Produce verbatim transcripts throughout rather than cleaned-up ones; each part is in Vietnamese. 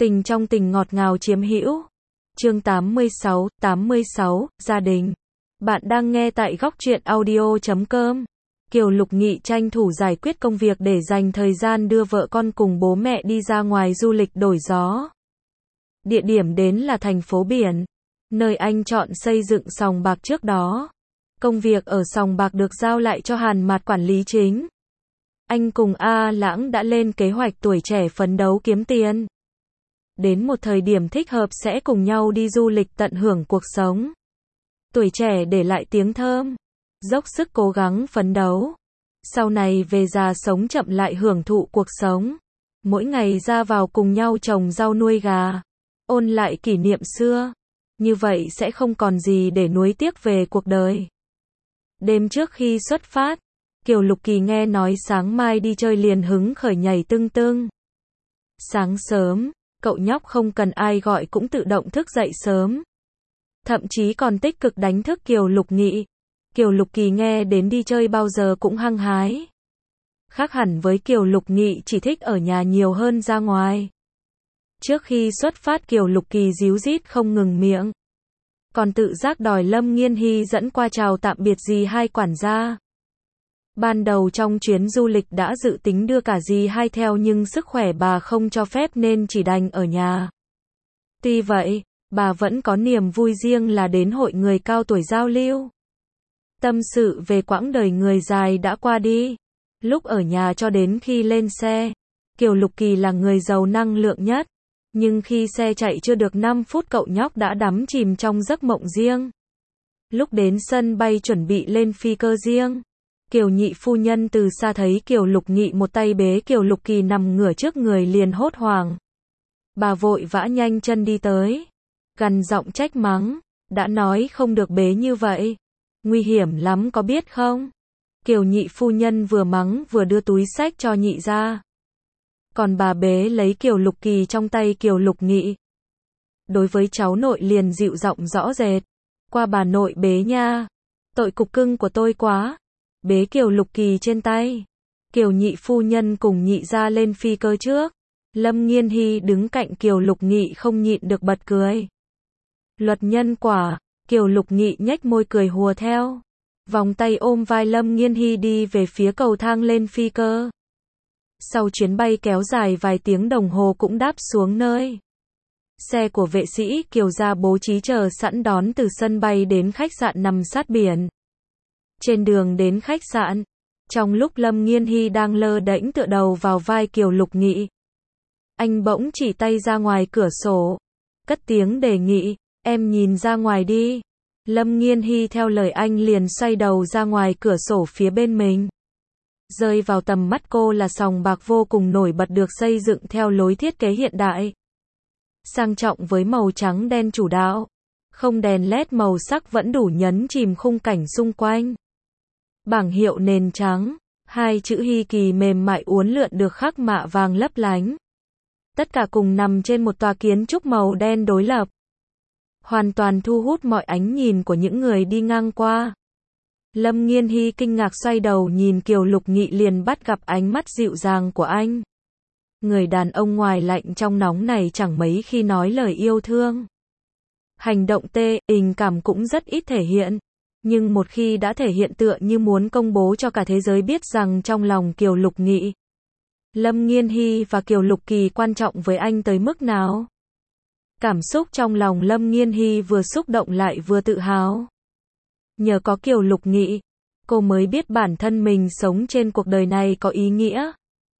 Tình trong tình ngọt ngào chiếm hữu. Chương tám mươi sáu, tám mươi sáu, gia đình. Bạn đang nghe tại góc truyện audio chấm com. Kiều Lục Nghị tranh thủ giải quyết công việc để dành thời gian đưa vợ con cùng bố mẹ đi ra ngoài du lịch đổi gió. Địa điểm đến là thành phố biển, nơi anh chọn xây dựng sòng bạc trước đó. Công việc ở sòng bạc được giao lại cho Hàn Mạt quản lý chính. Anh cùng A Lãng đã lên kế hoạch tuổi trẻ phấn đấu kiếm tiền. Đến một thời điểm thích hợp sẽ cùng nhau đi du lịch tận hưởng cuộc sống. Tuổi trẻ để lại tiếng thơm, dốc sức cố gắng phấn đấu. Sau này về già sống chậm lại hưởng thụ cuộc sống. Mỗi ngày ra vào cùng nhau trồng rau nuôi gà, ôn lại kỷ niệm xưa. Như vậy sẽ không còn gì để nuối tiếc về cuộc đời. Đêm trước khi xuất phát, Kiều Lục Kỳ nghe nói sáng mai đi chơi liền hứng khởi nhảy tưng tưng. Sáng sớm, cậu nhóc không cần ai gọi cũng tự động thức dậy sớm. Thậm chí còn tích cực đánh thức Kiều Lục Nghị. Kiều Lục Kỳ nghe đến đi chơi bao giờ cũng hăng hái. Khác hẳn với Kiều Lục Nghị chỉ thích ở nhà nhiều hơn ra ngoài. Trước khi xuất phát Kiều Lục Kỳ díu dít không ngừng miệng. Còn tự giác đòi Lâm Nghiên Hy dẫn qua chào tạm biệt dì hai quản gia. Ban đầu trong chuyến du lịch đã dự tính đưa cả dì hai theo nhưng sức khỏe bà không cho phép nên chỉ đành ở nhà. Tuy vậy, bà vẫn có niềm vui riêng là đến hội người cao tuổi giao lưu. Tâm sự về quãng đời người dài đã qua đi. Lúc ở nhà cho đến khi lên xe, Kiều Lục Kỳ là người giàu năng lượng nhất. Nhưng khi xe chạy chưa được năm phút cậu nhóc đã đắm chìm trong giấc mộng riêng. Lúc đến sân bay chuẩn bị lên phi cơ riêng, Kiều nhị phu nhân từ xa thấy Kiều Lục Nghị một tay bế Kiều Lục Kỳ nằm ngửa trước người liền hốt hoảng. Bà vội vã nhanh chân đi tới, gằn giọng trách mắng, đã nói không được bế như vậy. Nguy hiểm lắm có biết không? Kiều nhị phu nhân vừa mắng vừa đưa túi xách cho nhị ra. Còn bà bế lấy Kiều Lục Kỳ trong tay Kiều Lục Nghị. Đối với cháu nội liền dịu giọng rõ rệt. Qua bà nội bế nha. Tội cục cưng của tôi quá. Bế Kiều Lục Kỳ trên tay. Kiều nhị phu nhân cùng nhị ra lên phi cơ trước. Lâm Nghiên Hy đứng cạnh Kiều Lục Nghị không nhịn được bật cười. Luật nhân quả. Kiều Lục Nghị nhếch môi cười hùa theo. Vòng tay ôm vai Lâm Nghiên Hy đi về phía cầu thang lên phi cơ. Sau chuyến bay kéo dài vài tiếng đồng hồ cũng đáp xuống nơi. Xe của vệ sĩ Kiều gia bố trí chờ sẵn đón từ sân bay đến khách sạn nằm sát biển. Trên đường đến khách sạn, trong lúc Lâm Nghiên Hy đang lơ đễnh tựa đầu vào vai Kiều Lục Nghị, anh bỗng chỉ tay ra ngoài cửa sổ, cất tiếng đề nghị, em nhìn ra ngoài đi. Lâm Nghiên Hy theo lời anh liền xoay đầu ra ngoài cửa sổ phía bên mình. Rơi vào tầm mắt cô là sòng bạc vô cùng nổi bật được xây dựng theo lối thiết kế hiện đại. Sang trọng với màu trắng đen chủ đạo. Không đèn led màu sắc vẫn đủ nhấn chìm khung cảnh xung quanh. Bảng hiệu nền trắng, hai chữ Hy Kỳ mềm mại uốn lượn được khắc mạ vàng lấp lánh. Tất cả cùng nằm trên một tòa kiến trúc màu đen đối lập. Hoàn toàn thu hút mọi ánh nhìn của những người đi ngang qua. Lâm Nghiên Hy kinh ngạc xoay đầu nhìn Kiều Lục Nghị liền bắt gặp ánh mắt dịu dàng của anh. Người đàn ông ngoài lạnh trong nóng này chẳng mấy khi nói lời yêu thương. Hành động tê, tình cảm cũng rất ít thể hiện. Nhưng một khi đã thể hiện tựa như muốn công bố cho cả thế giới biết rằng trong lòng Kiều Lục Nghị, Lâm Nghiên Hy và Kiều Lục Kỳ quan trọng với anh tới mức nào. Cảm xúc trong lòng Lâm Nghiên Hy vừa xúc động lại vừa tự hào. Nhờ có Kiều Lục Nghị, cô mới biết bản thân mình sống trên cuộc đời này có ý nghĩa.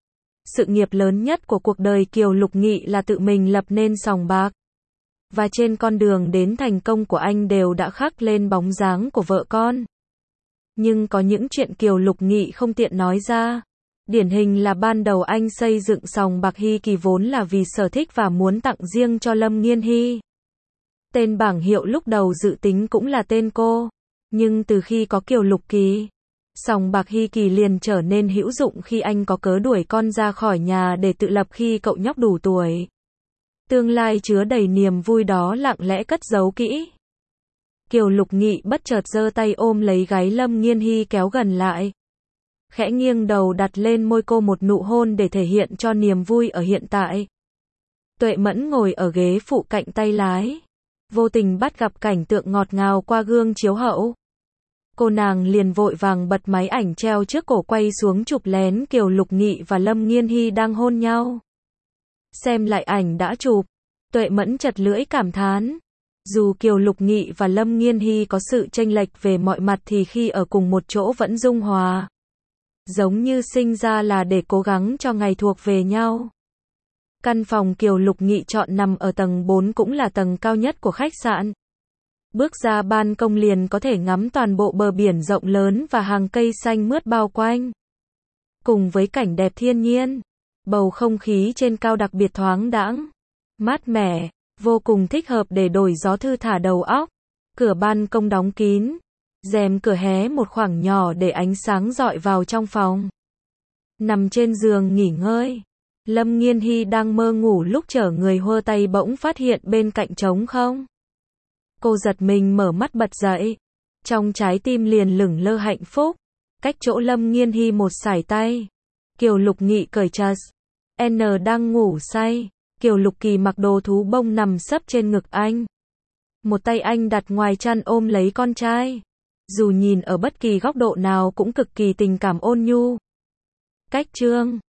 Sự nghiệp lớn nhất của cuộc đời Kiều Lục Nghị là tự mình lập nên sòng bạc. Và trên con đường đến thành công của anh đều đã khắc lên bóng dáng của vợ con. Nhưng có những chuyện Kiều Lục Nghị không tiện nói ra. Điển hình là ban đầu anh xây dựng sòng bạc Hy Kỳ vốn là vì sở thích và muốn tặng riêng cho Lâm Nghiên Hy. Tên bảng hiệu lúc đầu dự tính cũng là tên cô. Nhưng từ khi có Kiều Lục Kỳ, sòng bạc Hy Kỳ liền trở nên hữu dụng khi anh có cớ đuổi con ra khỏi nhà để tự lập khi cậu nhóc đủ tuổi. Tương lai chứa đầy niềm vui đó lặng lẽ cất giấu kỹ. Kiều Lục Nghị bất chợt giơ tay ôm lấy gáy Lâm Nghiên Hy kéo gần lại. Khẽ nghiêng đầu đặt lên môi cô một nụ hôn để thể hiện cho niềm vui ở hiện tại. Tuệ Mẫn ngồi ở ghế phụ cạnh tay lái, vô tình bắt gặp cảnh tượng ngọt ngào qua gương chiếu hậu. Cô nàng liền vội vàng bật máy ảnh treo trước cổ quay xuống chụp lén Kiều Lục Nghị và Lâm Nghiên Hy đang hôn nhau. Xem lại ảnh đã chụp, Tuệ Mẫn chật lưỡi cảm thán. Dù Kiều Lục Nghị và Lâm Nghiên Hy có sự chênh lệch về mọi mặt thì khi ở cùng một chỗ vẫn dung hòa. Giống như sinh ra là để cố gắng cho ngày thuộc về nhau. Căn phòng Kiều Lục Nghị chọn nằm ở tầng bốn cũng là tầng cao nhất của khách sạn. Bước ra ban công liền có thể ngắm toàn bộ bờ biển rộng lớn và hàng cây xanh mướt bao quanh. Cùng với cảnh đẹp thiên nhiên, bầu không khí trên cao đặc biệt thoáng đãng, mát mẻ, vô cùng thích hợp để đổi gió thư thả đầu óc. Cửa ban công đóng kín, rèm cửa hé một khoảng nhỏ để ánh sáng rọi vào trong phòng. Nằm trên giường nghỉ ngơi, Lâm Nghiên Hy đang mơ ngủ lúc chở người hơ tay bỗng phát hiện bên cạnh trống không. Cô giật mình mở mắt bật dậy, trong trái tim liền lửng lơ hạnh phúc. Cách chỗ Lâm Nghiên Hy một sải tay, Kiều Lục Nghị cởi chas, N đang ngủ say. Kiều Lục Kỳ mặc đồ thú bông nằm sấp trên ngực anh. Một tay anh đặt ngoài chăn ôm lấy con trai. Dù nhìn ở bất kỳ góc độ nào cũng cực kỳ tình cảm ôn nhu. Cách chương